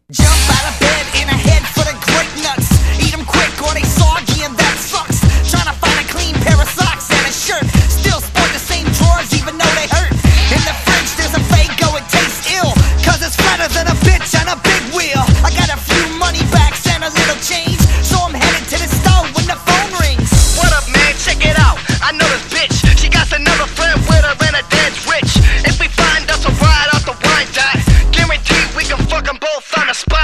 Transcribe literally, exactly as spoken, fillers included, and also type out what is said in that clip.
Jump out of bed in a head full of grape nuts. Eat them quick or they soggy and that sucks. Trying to find a clean pair of socks and a shirt. Still sport the same drawers even though they hurt. In the fridge there's a Faygo, it tastes ill, cause it's fatter than a bitch on a big wheel. I got a few money backs and a little change, so I'm headed to the store when the phone rings. What up, man? Check it out. I know this bitch. She got another friend with her and her dad's rich. If we find us a ride off the wine dot, guarantee we can fuck them both on the spot.